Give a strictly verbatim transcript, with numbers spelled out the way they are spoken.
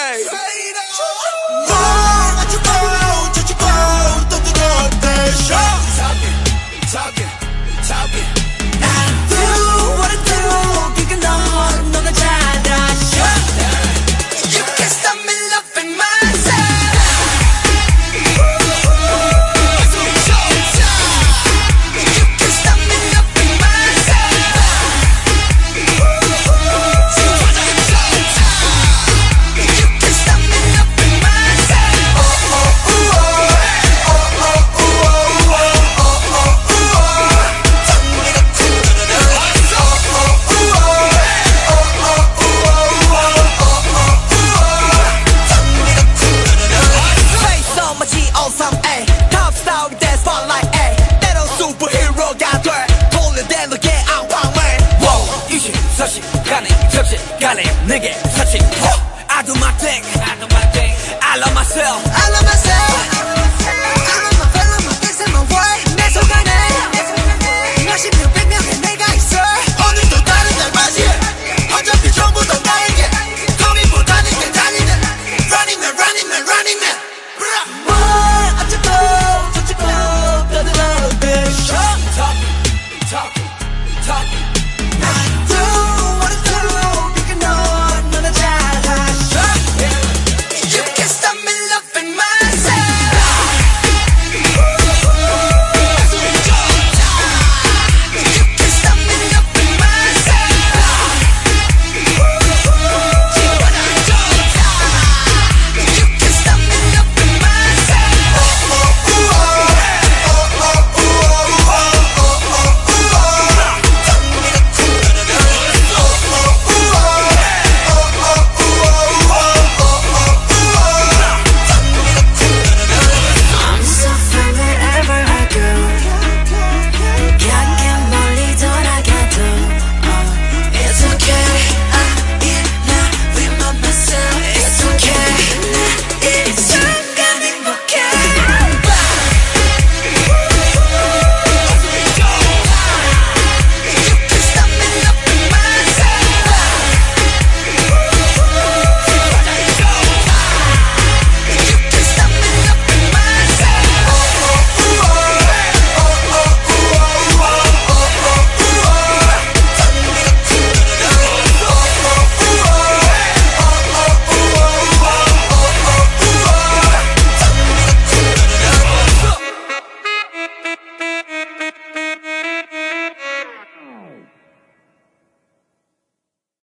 say. Talking, talking. I do what I do. 그게 넌 너가 잘 아셔. You can't stop me loving myself. You can't stop me loving myself. You can't stop me loving myself. Oh oh oh oh oh oh oh oh. 가네 내게 사치 I do my thing I do my thing I love myself I love myself